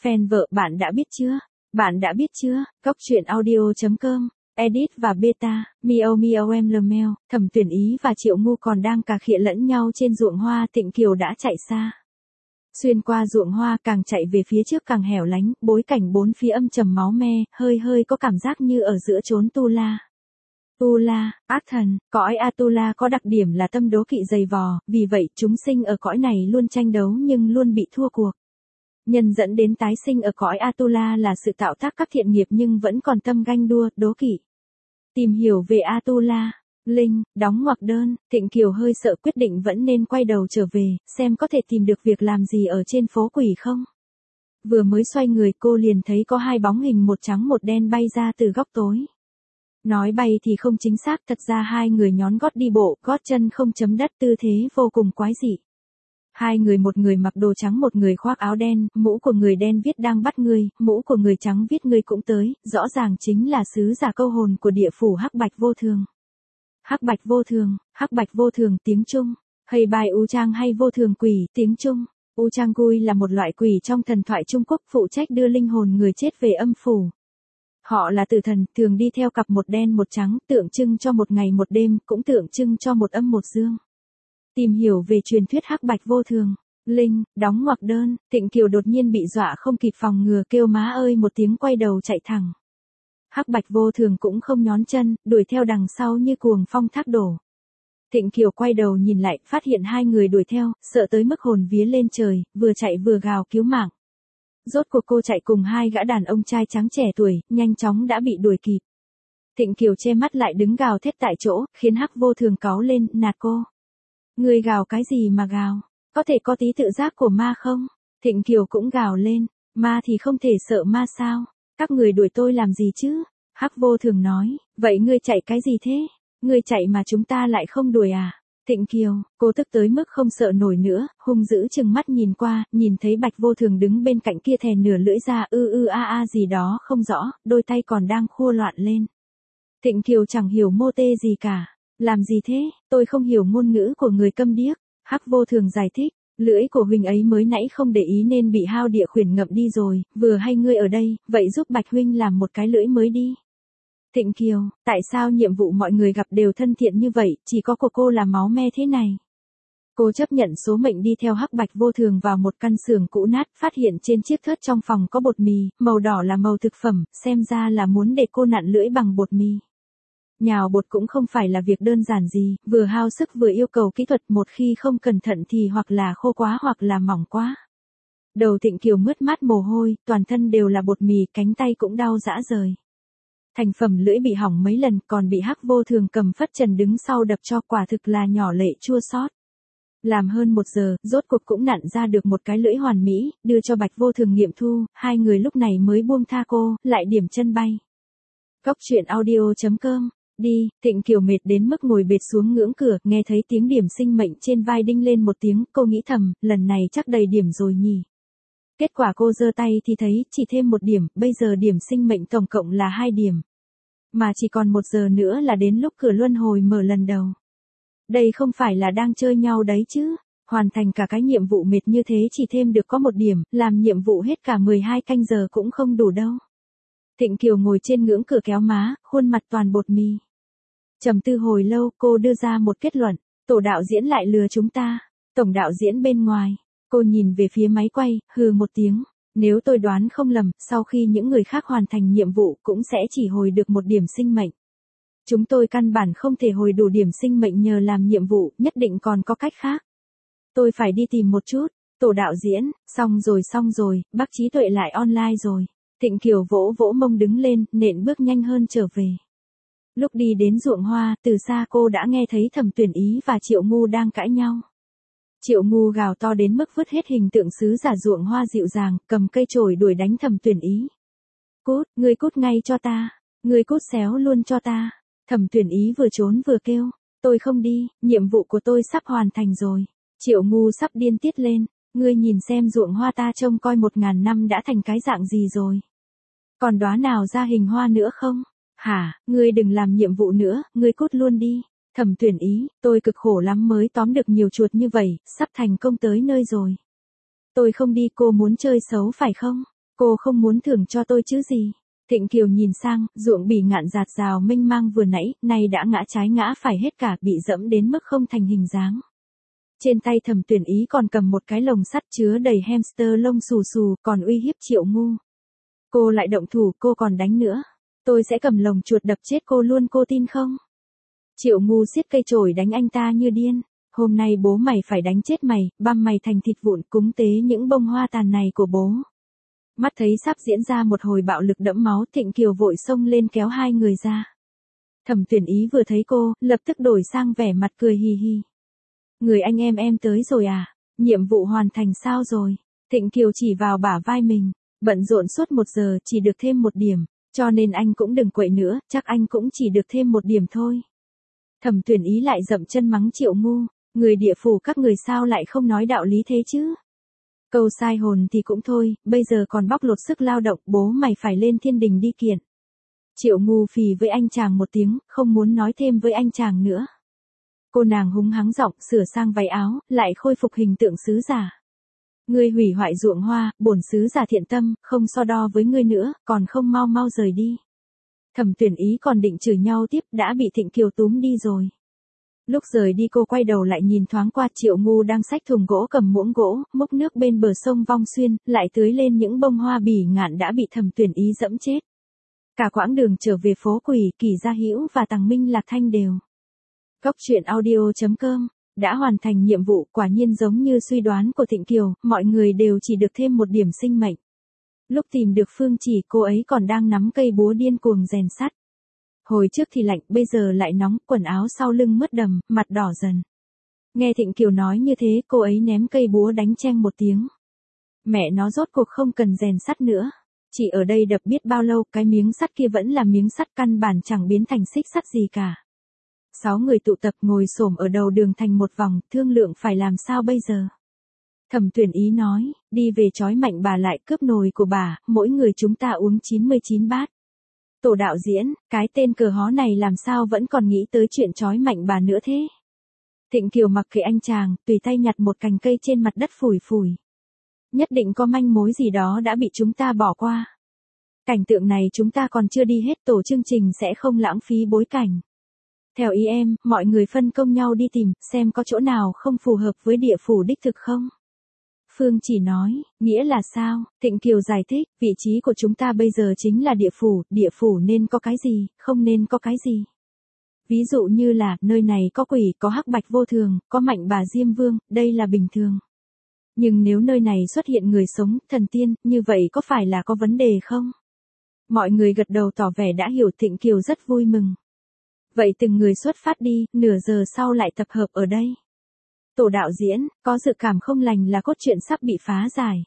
Fan vợ bạn đã biết chưa? Bạn đã biết chưa? Cóc truyện audio.com, edit và beta, Miao Miao em Lemel, Thẩm Tuyển Ý và Triệu Ngu còn đang cà khịa lẫn nhau trên ruộng hoa. Thịnh Kiều đã chạy xa. Xuyên qua ruộng hoa, càng chạy về phía trước càng hẻo lánh, bối cảnh bốn phía âm trầm máu me, hơi hơi có cảm giác như ở giữa chốn tu la. Tu la, ác thần, cõi Atula có đặc điểm là tâm đố kỵ dày vò, vì vậy chúng sinh ở cõi này luôn tranh đấu nhưng luôn bị thua cuộc. Nhân dẫn đến tái sinh ở cõi Atula là sự tạo tác các thiện nghiệp nhưng vẫn còn tâm ganh đua, đố kỵ. Tìm hiểu về Atula. Linh, đóng ngoặc đơn. Thịnh Kiều hơi sợ, quyết định vẫn nên quay đầu trở về, xem có thể tìm được việc làm gì ở trên phố quỷ không. Vừa mới xoay người cô liền thấy có hai bóng hình một trắng một đen bay ra từ góc tối. Nói bay thì không chính xác, thật ra hai người nhón gót đi bộ, gót chân không chấm đất, tư thế vô cùng quái dị. Hai người, một người mặc đồ trắng một người khoác áo đen, mũ của người đen viết đang bắt ngươi, mũ của người trắng viết ngươi cũng tới, rõ ràng chính là sứ giả câu hồn của địa phủ Hắc Bạch Vô Thường. Hắc Bạch Vô Thường tiếng Trung, hay bài U Trang hay Vô Thường Quỷ tiếng Trung. U Trang Gui là một loại quỷ trong thần thoại Trung Quốc phụ trách đưa linh hồn người chết về âm phủ. Họ là tử thần, thường đi theo cặp một đen một trắng, tượng trưng cho một ngày một đêm, cũng tượng trưng cho một âm một dương. Tìm hiểu về truyền thuyết Hắc Bạch Vô Thường. Linh, đóng ngoặc đơn. Thịnh Kiều đột nhiên bị dọa không kịp phòng ngừa, kêu má ơi một tiếng, quay đầu chạy thẳng. Hắc Bạch Vô Thường cũng không nhón chân, đuổi theo đằng sau như cuồng phong thác đổ. Thịnh Kiều quay đầu nhìn lại, phát hiện hai người đuổi theo, sợ tới mức hồn vía lên trời, vừa chạy vừa gào cứu mạng. Rốt cuộc cô chạy cùng hai gã đàn ông trai trắng trẻ tuổi, nhanh chóng đã bị đuổi kịp. Thịnh Kiều che mắt lại đứng gào thét tại chỗ, khiến Hắc Vô Thường cáu lên, nạt cô. Ngươi gào cái gì mà gào? Có thể có tí tự giác của ma không? Thịnh Kiều cũng gào lên, ma thì không thể sợ ma sao? Các người đuổi tôi làm gì chứ? Hắc Vô Thường nói, vậy ngươi chạy cái gì thế? Ngươi chạy mà chúng ta lại không đuổi à? Thịnh Kiều, cô tức tới mức không sợ nổi nữa, hung dữ chừng mắt nhìn qua, nhìn thấy Bạch Vô Thường đứng bên cạnh kia thè nửa lưỡi ra gì đó không rõ, đôi tay còn đang khua loạn lên. Thịnh Kiều chẳng hiểu mô tê gì cả. Làm gì thế, tôi không hiểu ngôn ngữ của người câm điếc. Hắc Vô Thường giải thích, lưỡi của huynh ấy mới nãy không để ý nên bị hao địa khuyển ngậm đi rồi, vừa hay ngươi ở đây, vậy giúp Bạch huynh làm một cái lưỡi mới đi. Thịnh Kiều, tại sao nhiệm vụ mọi người gặp đều thân thiện như vậy, chỉ có của cô là máu me thế này? Cô chấp nhận số mệnh đi theo Hắc Bạch Vô Thường vào một căn xưởng cũ nát, phát hiện trên chiếc thớt trong phòng có bột mì, màu đỏ là màu thực phẩm, xem ra là muốn để cô nặn lưỡi bằng bột mì. Nhào bột cũng không phải là việc đơn giản gì, vừa hao sức vừa yêu cầu kỹ thuật, một khi không cẩn thận thì hoặc là khô quá hoặc là mỏng quá. Đầu Thịnh Kiều mướt mát mồ hôi, toàn thân đều là bột mì, cánh tay cũng đau rã rời. Thành phẩm lưỡi bị hỏng mấy lần, còn bị Hắc Vô Thường cầm phất trần đứng sau đập cho, quả thực là nhỏ lệ chua xót. Làm hơn 1 giờ, rốt cuộc cũng nặn ra được một cái lưỡi hoàn mỹ, đưa cho Bạch Vô Thường nghiệm thu, hai người lúc này mới buông tha cô, lại điểm chân bay. Cóc truyện audio.com. Đi. Thịnh Kiều mệt đến mức ngồi bệt xuống ngưỡng cửa, nghe thấy tiếng điểm sinh mệnh trên vai đinh lên một tiếng, cô nghĩ thầm, lần này chắc đầy điểm rồi nhỉ. Kết quả cô giơ tay thì thấy, chỉ thêm 1 điểm, bây giờ điểm sinh mệnh tổng cộng là 2 điểm. Mà chỉ còn 1 giờ nữa là đến lúc cửa luân hồi mở lần đầu. Đây không phải là đang chơi nhau đấy chứ. Hoàn thành cả cái nhiệm vụ mệt như thế chỉ thêm được có 1 điểm, làm nhiệm vụ hết cả 12 canh giờ cũng không đủ đâu. Thịnh Kiều ngồi trên ngưỡng cửa kéo má, khuôn mặt toàn bột mì. Trầm tư hồi lâu, cô đưa ra một kết luận, tổ đạo diễn lại lừa chúng ta. Tổng đạo diễn bên ngoài. Cô nhìn về phía máy quay, hừ một tiếng. Nếu tôi đoán không lầm, sau khi những người khác hoàn thành nhiệm vụ cũng sẽ chỉ hồi được 1 điểm sinh mệnh. Chúng tôi căn bản không thể hồi đủ điểm sinh mệnh nhờ làm nhiệm vụ, nhất định còn có cách khác. Tôi phải đi tìm một chút. Tổ đạo diễn, xong rồi, bác Trí Tuệ lại online rồi. Thịnh Kiều vỗ vỗ mông đứng lên, nện bước nhanh hơn trở về. Lúc đi đến ruộng hoa, từ xa cô đã nghe thấy Thẩm Tuyển Ý và Triệu Ngu đang cãi nhau. Triệu Ngu gào to đến mức vứt hết hình tượng sứ giả ruộng hoa dịu dàng, cầm cây chổi đuổi đánh Thẩm Tuyển Ý. Cút, ngươi cút ngay cho ta. Ngươi cút xéo luôn cho ta. Thẩm Tuyển Ý vừa trốn vừa kêu. Tôi không đi, nhiệm vụ của tôi sắp hoàn thành rồi. Triệu Ngu sắp điên tiết lên. Ngươi nhìn xem ruộng hoa ta trông coi 1000 năm đã thành cái dạng gì rồi. Còn đóa nào ra hình hoa nữa không? Hả, ngươi đừng làm nhiệm vụ nữa, ngươi cút luôn đi. Thẩm Tuyển Ý, tôi cực khổ lắm mới tóm được nhiều chuột như vậy, sắp thành công tới nơi rồi. Tôi không đi, cô muốn chơi xấu phải không? Cô không muốn thưởng cho tôi chứ gì? Thịnh Kiều nhìn sang, ruộng bỉ ngạn rạt rào mênh mang vừa nãy, nay đã ngã trái ngã phải hết cả, bị dẫm đến mức không thành hình dáng. Trên tay Thẩm Tuyển Ý còn cầm một cái lồng sắt chứa đầy hamster lông xù xù, còn uy hiếp Triệu Ngu. Cô lại động thủ, cô còn đánh nữa. Tôi sẽ cầm lồng chuột đập chết cô luôn, cô tin không? Triệu Ngu siết cây chổi đánh anh ta như điên. Hôm nay bố mày phải đánh chết mày, băm mày thành thịt vụn, cúng tế những bông hoa tàn này của bố. Mắt thấy sắp diễn ra một hồi bạo lực đẫm máu, Thịnh Kiều vội xông lên kéo hai người ra. Thẩm Tuyển Ý vừa thấy cô, lập tức đổi sang vẻ mặt cười hì hì. Người anh em tới rồi à? Nhiệm vụ hoàn thành sao rồi? Thịnh Kiều chỉ vào bả vai mình. Bận rộn suốt 1 giờ, chỉ được thêm 1 điểm. Cho nên anh cũng đừng quậy nữa, chắc anh cũng chỉ được thêm 1 điểm thôi. Thẩm Tuyển Ý lại dậm chân mắng Triệu Ngu. Người địa phủ các người sao lại không nói đạo lý thế chứ? Câu sai hồn thì cũng thôi, bây giờ còn bóc lột sức lao động, bố mày phải lên thiên đình đi kiện. Triệu Ngu phì với anh chàng một tiếng, không muốn nói thêm với anh chàng nữa. Cô nàng húng hắng giọng, sửa sang váy áo, lại khôi phục hình tượng sứ giả. Ngươi hủy hoại ruộng hoa, bổn sứ giả thiện tâm, không so đo với ngươi nữa, còn không mau mau rời đi. Thẩm Tuyển Ý còn định chửi nhau tiếp, đã bị Thịnh Kiều túm đi rồi. Lúc rời đi cô quay đầu lại nhìn thoáng qua, Triệu Ngu đang xách thùng gỗ cầm muỗng gỗ, múc nước bên bờ sông Vong Xuyên, lại tưới lên những bông hoa bỉ ngạn đã bị Thẩm Tuyển Ý dẫm chết. Cả quãng đường trở về phố Quỷ, Kỳ Gia Hữu và Tằng Minh Lạc Thanh đều. Cốc truyện audio.com đã hoàn thành nhiệm vụ, quả nhiên giống như suy đoán của Thịnh Kiều, mọi người đều chỉ được thêm 1 điểm sinh mệnh. Lúc tìm được phương chỉ, cô ấy còn đang nắm cây búa điên cuồng rèn sắt. Hồi trước thì lạnh, bây giờ lại nóng, quần áo sau lưng mướt đầm, mặt đỏ dần. Nghe Thịnh Kiều nói như thế, cô ấy ném cây búa đánh cheng một tiếng. Mẹ nó rốt cuộc không cần rèn sắt nữa. Chỉ ở đây đập biết bao lâu, cái miếng sắt kia vẫn là miếng sắt, căn bản chẳng biến thành xích sắt gì cả. 6 người tụ tập ngồi xổm ở đầu đường thành một vòng, thương lượng phải làm sao bây giờ. Thẩm Tuyển Ý nói, đi về trói mạnh bà lại, cướp nồi của bà, mỗi người chúng ta uống 99 bát. Tổ đạo diễn, cái tên cờ hó này làm sao vẫn còn nghĩ tới chuyện trói mạnh bà nữa thế. Thịnh Kiều mặc kệ anh chàng, tùy tay nhặt một cành cây trên mặt đất phủi phủi. Nhất định có manh mối gì đó đã bị chúng ta bỏ qua. Cảnh tượng này chúng ta còn chưa đi hết, tổ chương trình sẽ không lãng phí bối cảnh. Theo ý em, mọi người phân công nhau đi tìm, xem có chỗ nào không phù hợp với địa phủ đích thực không? Phương chỉ nói, nghĩa là sao? Thịnh Kiều giải thích, vị trí của chúng ta bây giờ chính là địa phủ nên có cái gì, không nên có cái gì. Ví dụ như là, nơi này có quỷ, có hắc bạch vô thường, có mạnh bà Diêm Vương, đây là bình thường. Nhưng nếu nơi này xuất hiện người sống, thần tiên, như vậy có phải là có vấn đề không? Mọi người gật đầu tỏ vẻ đã hiểu. Thịnh Kiều rất vui mừng. Vậy từng người xuất phát đi, nửa giờ sau lại tập hợp ở đây. Tổ đạo diễn, có dự cảm không lành là cốt truyện sắp bị phá giải.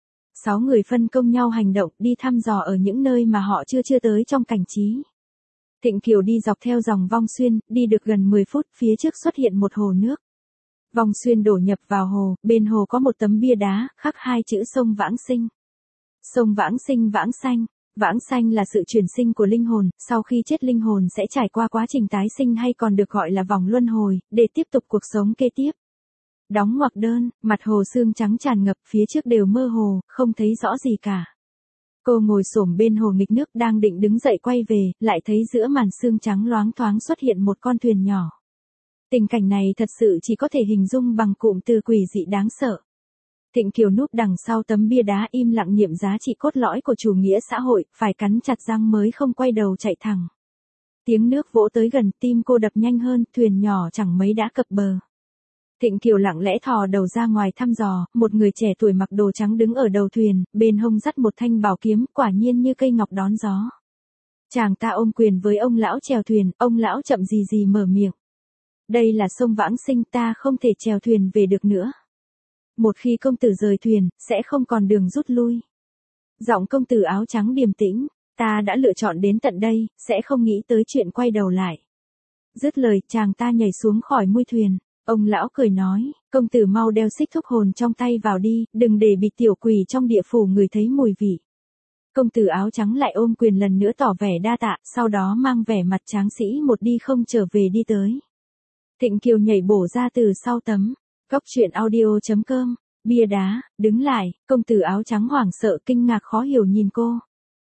6 người phân công nhau hành động, đi thăm dò ở những nơi mà họ chưa tới trong cảnh trí. Thịnh Kiều đi dọc theo dòng Vong Xuyên, đi được gần 10 phút, phía trước xuất hiện một hồ nước. Vong Xuyên đổ nhập vào hồ, bên hồ có một tấm bia đá, khắc 2 chữ sông Vãng Sinh. Sông Vãng Sinh vãng sanh. Vãng sanh là sự chuyển sinh của linh hồn, sau khi chết linh hồn sẽ trải qua quá trình tái sinh hay còn được gọi là vòng luân hồi, để tiếp tục cuộc sống kế tiếp. Đóng ngoặc đơn, mặt hồ sương trắng tràn ngập, phía trước đều mơ hồ, không thấy rõ gì cả. Cô ngồi xổm bên hồ nghịch nước, đang định đứng dậy quay về, lại thấy giữa màn sương trắng loáng thoáng xuất hiện một con thuyền nhỏ. Tình cảnh này thật sự chỉ có thể hình dung bằng cụm từ quỷ dị đáng sợ. Thịnh Kiều núp đằng sau tấm bia đá im lặng niệm giá trị cốt lõi của chủ nghĩa xã hội, phải cắn chặt răng mới không quay đầu chạy thẳng. Tiếng nước vỗ tới gần, tim cô đập nhanh hơn, thuyền nhỏ chẳng mấy đã cập bờ. Thịnh Kiều lặng lẽ thò đầu ra ngoài thăm dò, một người trẻ tuổi mặc đồ trắng đứng ở đầu thuyền, bên hông dắt một thanh bảo kiếm, quả nhiên như cây ngọc đón gió. Chàng ta ôm quyền với ông lão chèo thuyền, ông lão chậm gì gì mở miệng. Đây là sông Vãng Sinh, ta không thể chèo thuyền về được nữa. Một khi công tử rời thuyền, sẽ không còn đường rút lui. Giọng công tử áo trắng điềm tĩnh, ta đã lựa chọn đến tận đây, sẽ không nghĩ tới chuyện quay đầu lại. Dứt lời, chàng ta nhảy xuống khỏi mui thuyền. Ông lão cười nói, công tử mau đeo xích thúc hồn trong tay vào đi, đừng để bị tiểu quỷ trong địa phủ ngửi thấy mùi vị. Công tử áo trắng lại ôm quyền lần nữa tỏ vẻ đa tạ, sau đó mang vẻ mặt tráng sĩ một đi không trở về đi tới. Thịnh Kiều nhảy bổ ra từ sau tấm. Cốc truyện audio.com Bia đá, đứng lại, công tử áo trắng hoảng sợ kinh ngạc khó hiểu nhìn cô.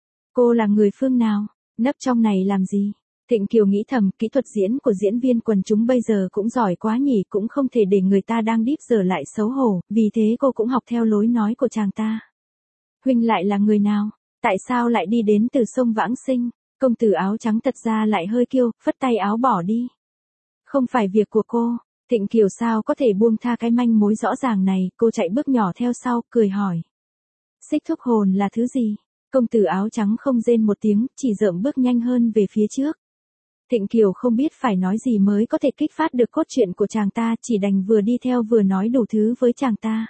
Cô là người phương nào? Nấp trong này làm gì? Thịnh Kiều nghĩ thầm, kỹ thuật diễn của diễn viên quần chúng bây giờ cũng giỏi quá nhỉ, cũng không thể để người ta đang deep giờ lại xấu hổ, vì thế cô cũng học theo lối nói của chàng ta. Huynh lại là người nào? Tại sao lại đi đến từ sông Vãng Sinh? Công tử áo trắng thật ra lại hơi kiêu, phất tay áo bỏ đi. Không phải việc của cô. Thịnh Kiều sao có thể buông tha cái manh mối rõ ràng này, cô chạy bước nhỏ theo sau, cười hỏi. Xích thuốc hồn là thứ gì? Công tử áo trắng không rên một tiếng, chỉ dợm bước nhanh hơn về phía trước. Thịnh Kiều không biết phải nói gì mới có thể kích phát được cốt truyện của chàng ta, chỉ đành vừa đi theo vừa nói đủ thứ với chàng ta.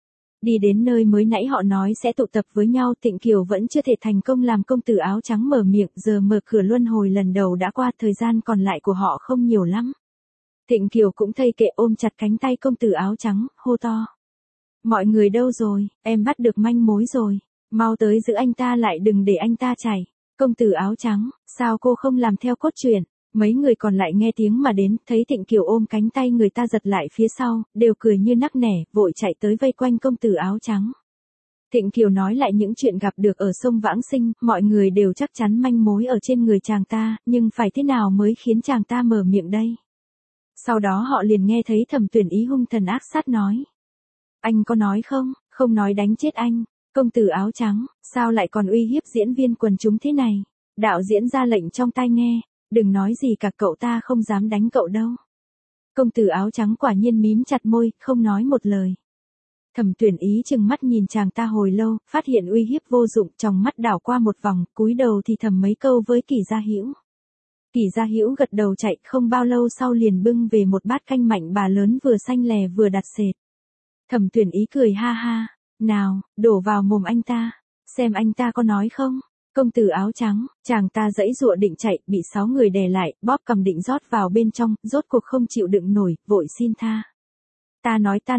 Đi đến nơi mới nãy họ nói sẽ tụ tập với nhau, Thịnh Kiều vẫn chưa thể thành công làm công tử áo trắng mở miệng, giờ mở cửa luân hồi lần đầu đã qua, thời gian còn lại của họ không nhiều lắm. Thịnh Kiều cũng thây kệ ôm chặt cánh tay công tử áo trắng, hô to. Mọi người đâu rồi, em bắt được manh mối rồi, mau tới giữ anh ta lại, đừng để anh ta chạy. Công tử áo trắng, sao cô không làm theo cốt truyện? Mấy người còn lại nghe tiếng mà đến, thấy Thịnh Kiều ôm cánh tay người ta giật lại phía sau, đều cười như nắc nẻ, vội chạy tới vây quanh công tử áo trắng. Thịnh Kiều nói lại những chuyện gặp được ở sông Vãng Sinh, mọi người đều chắc chắn manh mối ở trên người chàng ta, nhưng phải thế nào mới khiến chàng ta mở miệng đây? Sau đó họ liền nghe thấy Thẩm Tuyển Ý hung thần ác sát nói. Anh có nói không? Không nói đánh chết anh. Công tử áo trắng, sao lại còn uy hiếp diễn viên quần chúng thế này? Đạo diễn ra lệnh trong tai nghe, đừng nói gì cả, cậu ta không dám đánh cậu đâu. Công tử áo trắng quả nhiên mím chặt môi, không nói một lời. Thẩm Tuyển Ý chừng mắt nhìn chàng ta hồi lâu, phát hiện uy hiếp vô dụng, trong mắt đảo qua một vòng, cúi đầu thì thầm mấy câu với Kỷ Gia Hữu. Kỷ Gia Hữu gật đầu chạy, không bao lâu sau liền bưng về một bát canh mạnh bà lớn vừa xanh lè vừa đặt sệt. Thẩm Tuyển Ý cười ha ha, nào, đổ vào mồm anh ta, xem anh ta có nói không. Công tử áo trắng, chàng ta giãy giụa định chạy, bị 6 người đè lại, bóp cầm định rót vào bên trong, rốt cuộc không chịu đựng nổi, vội xin tha. Ta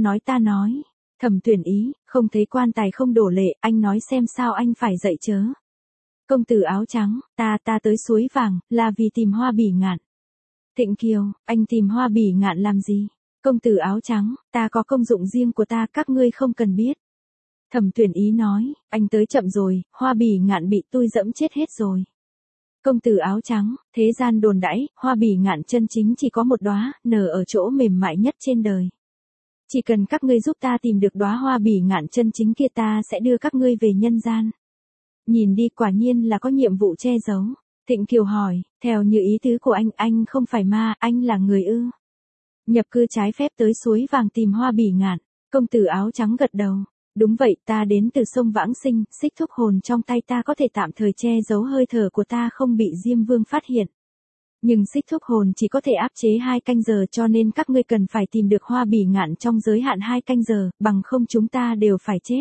nói. Thẩm Tuyển Ý, không thấy quan tài không đổ lệ, anh nói xem sao anh phải dậy chớ. Công tử áo trắng, ta tới suối vàng, là vì tìm Hoa Bỉ Ngạn. Thịnh Kiều, anh tìm Hoa Bỉ Ngạn làm gì? Công tử áo trắng, ta có công dụng riêng của ta, các ngươi không cần biết. Thẩm Tuyển Ý nói, anh tới chậm rồi, Hoa Bỉ Ngạn bị tôi dẫm chết hết rồi. Công tử áo trắng, thế gian đồn đãi, Hoa Bỉ Ngạn chân chính chỉ có một đóa, nở ở chỗ mềm mại nhất trên đời. Chỉ cần các ngươi giúp ta tìm được đóa Hoa Bỉ Ngạn chân chính kia, ta sẽ đưa các ngươi về nhân gian. Nhìn đi, quả nhiên là có nhiệm vụ che giấu. Thịnh Kiều hỏi, theo như ý tứ của anh không phải ma, anh là người ư? Nhập cư trái phép tới suối vàng tìm Hoa Bỉ Ngạn. Công tử áo trắng gật đầu. Đúng vậy, ta đến từ sông Vãng Sinh, xích thuốc hồn trong tay ta có thể tạm thời che giấu hơi thở của ta không bị Diêm Vương phát hiện. Nhưng xích thuốc hồn chỉ có thể áp chế 2 canh giờ, cho nên các ngươi cần phải tìm được Hoa Bỉ Ngạn trong giới hạn 2 canh giờ, bằng không chúng ta đều phải chết.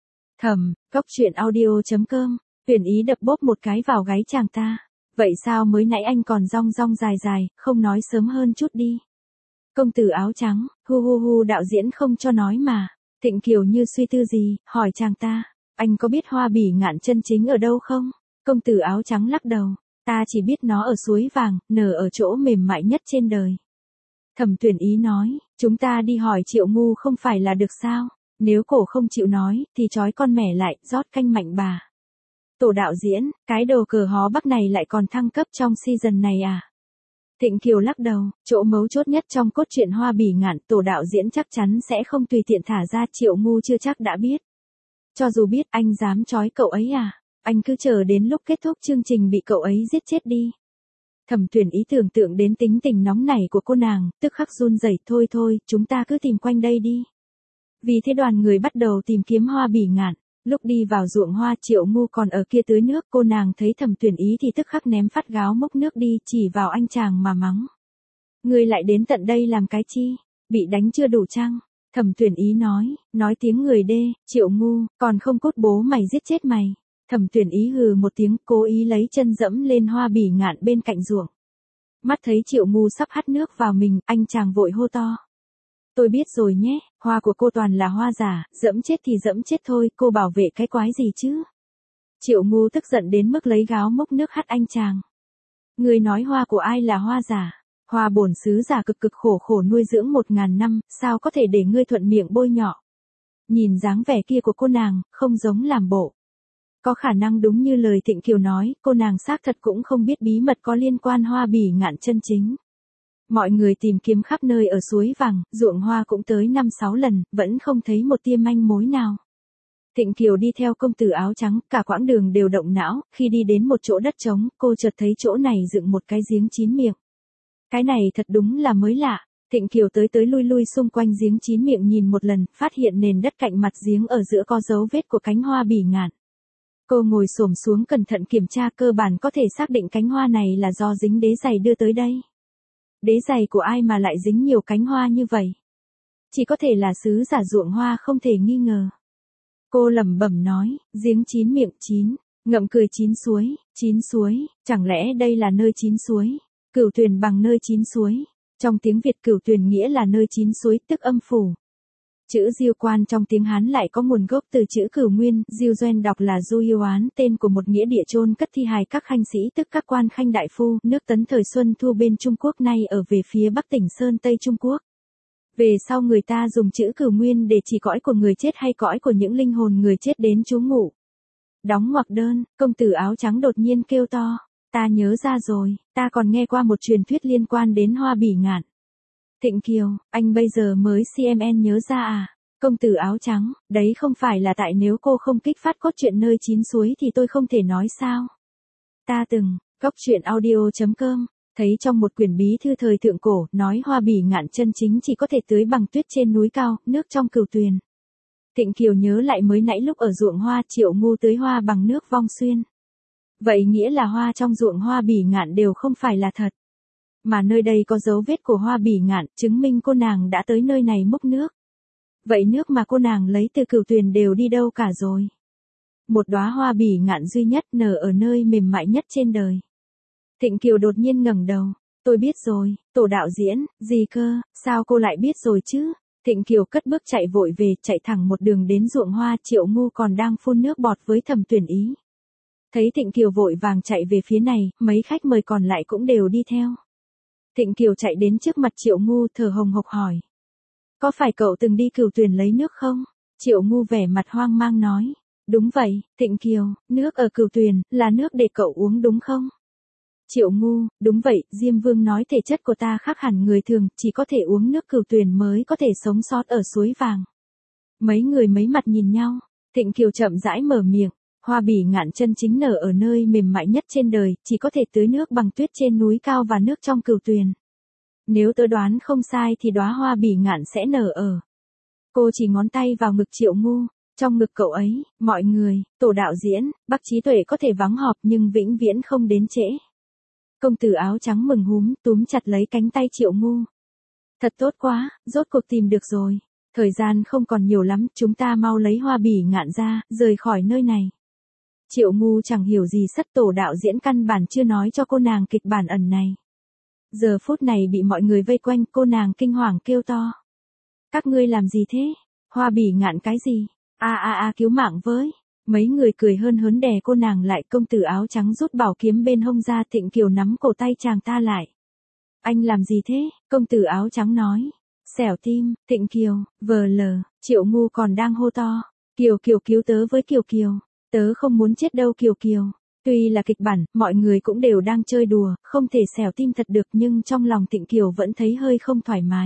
Cóc truyện audio.com, Tuyển Ý đập bốp một cái vào gáy chàng ta. Vậy sao mới nãy anh còn rong rong dài dài, không nói sớm hơn chút đi. Công tử áo trắng, hu đạo diễn không cho nói mà. Thịnh Kiều như suy tư gì, hỏi chàng ta, anh có biết Hoa Bỉ Ngạn chân chính ở đâu không? Công tử áo trắng lắc đầu, ta chỉ biết nó ở suối vàng, nở ở chỗ mềm mại nhất trên đời. Thẩm Tuyển Ý nói, chúng ta đi hỏi Triệu Ngu không phải là được sao? Nếu cổ không chịu nói, thì trói con mẻ lại, rót canh mạnh bà. Tổ đạo diễn, cái đồ cờ hó Bắc này lại còn thăng cấp trong season này à? Thịnh Kiều lắc đầu, chỗ mấu chốt nhất trong cốt truyện Hoa Bỉ Ngạn, tổ đạo diễn chắc chắn sẽ không tùy tiện thả ra, Triệu Ngu chưa chắc đã biết. Cho dù biết, anh dám trói cậu ấy à? Anh cứ chờ đến lúc kết thúc chương trình bị cậu ấy giết chết đi. Thẩm Tuyển Ý tưởng tượng đến tính tình nóng nảy của cô nàng, tức khắc run rẩy, thôi, chúng ta cứ tìm quanh đây đi. Vì thế đoàn người bắt đầu tìm kiếm Hoa Bỉ Ngạn. Lúc đi vào ruộng hoa, Triệu Ngu còn ở kia tưới nước, cô nàng thấy Thẩm Tuyển Ý thì tức khắc ném phát gáo mốc nước đi, chỉ vào anh chàng mà mắng. Ngươi lại đến tận đây làm cái chi? Bị đánh chưa đủ chăng? Thẩm Tuyển Ý nói tiếng người đê, Triệu Ngu, còn không cốt bố mày giết chết mày. Thẩm Tuyển Ý hừ một tiếng, cố ý lấy chân dẫm lên Hoa Bỉ Ngạn bên cạnh ruộng. Mắt thấy Triệu Ngu sắp hắt nước vào mình, anh chàng vội hô to. Tôi biết rồi nhé, hoa của cô toàn là hoa giả, dẫm chết thì dẫm chết thôi, cô bảo vệ cái quái gì chứ? Triệu Ngu tức giận đến mức lấy gáo mốc nước hắt anh chàng. Người nói hoa của ai là hoa giả? Hoa bổn xứ giả cực khổ nuôi dưỡng 1000 năm, sao có thể để ngươi thuận miệng bôi nhọ? Nhìn dáng vẻ kia của cô nàng, không giống làm bộ. Có khả năng đúng như lời Thịnh Kiều nói, cô nàng xác thật cũng không biết bí mật có liên quan Hoa Bỉ Ngạn chân chính. Mọi người tìm kiếm khắp nơi ở suối vàng, ruộng hoa cũng tới 5-6 lần, vẫn không thấy một tia manh mối nào. Thịnh Kiều đi theo công tử áo trắng, cả quãng đường đều động não, khi đi đến một chỗ đất trống, cô chợt thấy chỗ này dựng một cái giếng chín miệng. Cái này thật đúng là mới lạ. Thịnh Kiều tới lui lui xung quanh giếng chín miệng nhìn một lần, phát hiện nền đất cạnh mặt giếng ở giữa có dấu vết của cánh hoa bỉ ngạn. Cô ngồi xổm xuống cẩn thận kiểm tra, cơ bản có thể xác định cánh hoa này là do dính đế giày đưa tới đây. Đế giày của ai mà lại dính nhiều cánh hoa như vậy? Chỉ có thể là sứ giả ruộng hoa, không thể nghi ngờ. Cô lẩm bẩm nói, giếng chín miệng chín, ngậm cười chín suối, chẳng lẽ đây là nơi chín suối? Cửu Tuyền bằng nơi chín suối. Trong tiếng Việt Cửu Tuyền nghĩa là nơi chín suối, tức âm phủ. Chữ Diêu Quan trong tiếng Hán lại có nguồn gốc từ chữ Cửu Nguyên, Diêu Doen đọc là Du Yêu Án, tên của một nghĩa địa chôn cất thi hài các khanh sĩ, tức các quan khanh đại phu, nước Tấn thời Xuân Thu bên Trung Quốc, nay ở về phía bắc tỉnh Sơn Tây Trung Quốc. Về sau người ta dùng chữ Cửu Nguyên để chỉ cõi của người chết hay cõi của những linh hồn người chết đến trú ngụ. Đóng ngoặc đơn, công tử áo trắng đột nhiên kêu to. Ta nhớ ra rồi, ta còn nghe qua một truyền thuyết liên quan đến Hoa Bỉ Ngạn. Thịnh Kiều, anh bây giờ mới CMN nhớ ra à? Công tử áo trắng, đấy không phải là tại nếu cô không kích phát cốt truyện nơi chín suối thì tôi không thể nói sao? Ta từng, góc truyện audio.com, thấy trong một quyển bí thư thời thượng cổ, nói Hoa Bỉ Ngạn chân chính chỉ có thể tưới bằng tuyết trên núi cao, nước trong Cửu Tuyền. Thịnh Kiều nhớ lại mới nãy lúc ở ruộng hoa, Triệu Ngu tưới hoa bằng nước Vong Xuyên. Vậy nghĩa là hoa trong ruộng Hoa Bỉ Ngạn đều không phải là thật. Mà nơi đây có dấu vết của Hoa Bỉ Ngạn, chứng minh cô nàng đã tới nơi này múc nước. Vậy nước mà cô nàng lấy từ Cửu Tuyền đều đi đâu cả rồi? Một đóa Hoa Bỉ Ngạn duy nhất nở ở nơi mềm mại nhất trên đời. Thịnh Kiều đột nhiên ngẩng đầu. Tôi biết rồi, tổ đạo diễn, gì cơ, sao cô lại biết rồi chứ? Thịnh Kiều cất bước chạy vội về, chạy thẳng một đường đến ruộng hoa, Triệu Ngu còn đang phun nước bọt với Thẩm Tuyển Ý. Thấy Thịnh Kiều vội vàng chạy về phía này, mấy khách mời còn lại cũng đều đi theo. Thịnh Kiều chạy đến trước mặt Triệu Ngu, thở hồng hộc hỏi. Có phải cậu từng đi Cửu Tuyền lấy nước không? Triệu Ngu vẻ mặt hoang mang nói. Đúng vậy, Thịnh Kiều, nước ở Cửu Tuyền, là nước để cậu uống đúng không? Triệu Ngu, đúng vậy, Diêm Vương nói thể chất của ta khác hẳn người thường, chỉ có thể uống nước Cửu Tuyền mới có thể sống sót ở suối vàng. Mấy người mấy mặt nhìn nhau, Thịnh Kiều chậm rãi mở miệng. Hoa Bỉ Ngạn chân chính nở ở nơi mềm mại nhất trên đời, chỉ có thể tưới nước bằng tuyết trên núi cao và nước trong Cửu Tuyền. Nếu tớ đoán không sai thì đóa Hoa Bỉ Ngạn sẽ nở ở. Cô chỉ ngón tay vào ngực Triệu Ngu, trong ngực cậu ấy, mọi người, tổ đạo diễn, Bắc Trí Tuệ có thể vắng họp nhưng vĩnh viễn không đến trễ. Công tử áo trắng mừng húm, túm chặt lấy cánh tay Triệu Ngu. Thật tốt quá, rốt cuộc tìm được rồi. Thời gian không còn nhiều lắm, chúng ta mau lấy Hoa Bỉ Ngạn ra, rời khỏi nơi này. Triệu Ngu chẳng hiểu gì, sất tổ đạo diễn căn bản chưa nói cho cô nàng kịch bản ẩn này. Giờ phút này bị mọi người vây quanh, cô nàng kinh hoàng kêu to. Các ngươi làm gì thế? Hoa Bỉ Ngạn cái gì? Cứu mạng với. Mấy người cười hơn hớn đè cô nàng lại, công tử áo trắng rút bảo kiếm bên hông ra, Thịnh Kiều nắm cổ tay chàng ta lại. Anh làm gì thế? Công tử áo trắng nói. Xẻo tim, Thịnh Kiều, Triệu Ngu còn đang hô to. Kiều cứu tớ với Kiều. Tớ không muốn chết đâu Kiều. Tuy là kịch bản, mọi người cũng đều đang chơi đùa, không thể xẻo tim thật được, nhưng trong lòng Thịnh Kiều vẫn thấy hơi không thoải mái.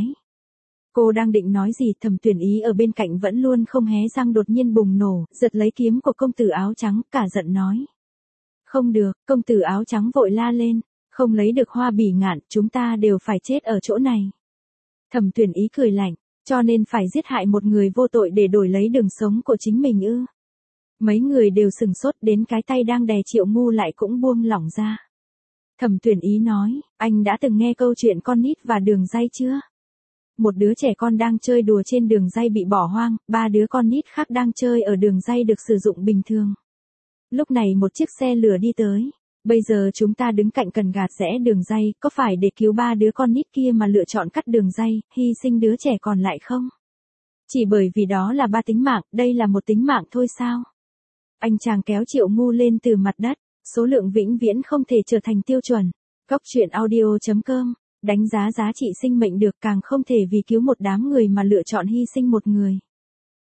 Cô đang định nói gì, Thẩm Tuyển Ý ở bên cạnh vẫn luôn không hé răng đột nhiên bùng nổ, giật lấy kiếm của công tử áo trắng, cả giận nói. Không được, công tử áo trắng vội la lên, không lấy được Hoa Bỉ Ngạn, chúng ta đều phải chết ở chỗ này. Thẩm Tuyển Ý cười lạnh, cho nên phải giết hại một người vô tội để đổi lấy đường sống của chính mình ư? Mấy người đều sừng sốt, đến cái tay đang đè Triệu Ngu lại cũng buông lỏng ra. Thẩm Tuyển Ý nói, anh đã từng nghe câu chuyện con nít và đường ray chưa? Một đứa trẻ con đang chơi đùa trên đường ray bị bỏ hoang, 3 đứa con nít khác đang chơi ở đường ray được sử dụng bình thường. Lúc này một chiếc xe lửa đi tới. Bây giờ chúng ta đứng cạnh cần gạt rẽ đường ray, có phải để cứu 3 đứa con nít kia mà lựa chọn cắt đường ray, hy sinh đứa trẻ còn lại không? Chỉ bởi vì đó là 3 tính mạng, đây là một tính mạng thôi sao? Anh chàng kéo Triệu Ngu lên từ mặt đất, số lượng vĩnh viễn không thể trở thành tiêu chuẩn. Góc truyện audio.com, đánh giá giá trị sinh mệnh được, càng không thể vì cứu một đám người mà lựa chọn hy sinh một người.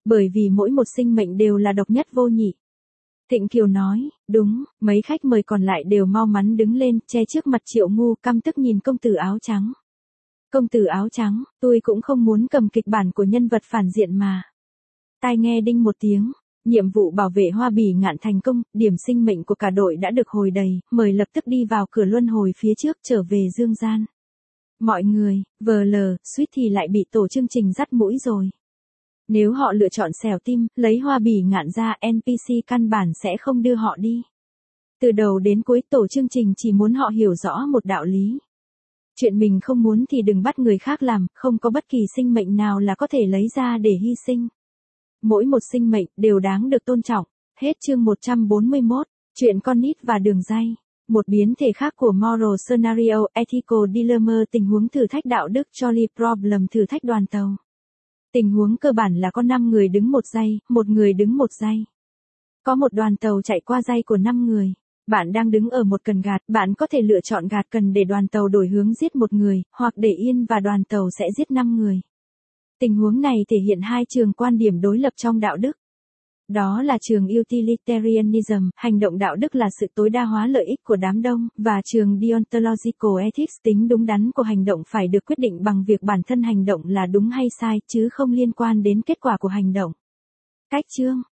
Bởi vì mỗi một sinh mệnh đều là độc nhất vô nhị. Thịnh Kiều nói, đúng, mấy khách mời còn lại đều mau mắn đứng lên, che trước mặt Triệu Ngu, căm tức nhìn công tử áo trắng. Công tử áo trắng, tôi cũng không muốn cầm kịch bản của nhân vật phản diện mà. Tai nghe đinh một tiếng, nhiệm vụ bảo vệ Hoa Bỉ Ngạn thành công, điểm sinh mệnh của cả đội đã được hồi đầy, mời lập tức đi vào cửa luân hồi phía trước trở về dương gian. Mọi người, VL, suýt thì lại bị tổ chương trình dắt mũi rồi. Nếu họ lựa chọn xẻo tim, lấy Hoa Bỉ Ngạn ra, NPC căn bản sẽ không đưa họ đi. Từ đầu đến cuối tổ chương trình chỉ muốn họ hiểu rõ một đạo lý. Chuyện mình không muốn thì đừng bắt người khác làm, không có bất kỳ sinh mệnh nào là có thể lấy ra để hy sinh. Mỗi một sinh mệnh đều đáng được tôn trọng. Hết chương 141, chuyện con nít và đường ray. Một biến thể khác của Moral Scenario, Ethical Dilemma, tình huống thử thách đạo đức, Trolley Problem, thử thách đoàn tàu. Tình huống cơ bản là có 5 người đứng một dây, một người đứng một dây. Có một đoàn tàu chạy qua dây của 5 người. Bạn đang đứng ở một cần gạt, bạn có thể lựa chọn gạt cần để đoàn tàu đổi hướng giết một người, hoặc để yên và đoàn tàu sẽ giết 5 người. Tình huống này thể hiện hai trường quan điểm đối lập trong đạo đức. Đó là trường Utilitarianism, hành động đạo đức là sự tối đa hóa lợi ích của đám đông, và trường Deontological Ethics, tính đúng đắn của hành động phải được quyết định bằng việc bản thân hành động là đúng hay sai, chứ không liên quan đến kết quả của hành động. Cách chương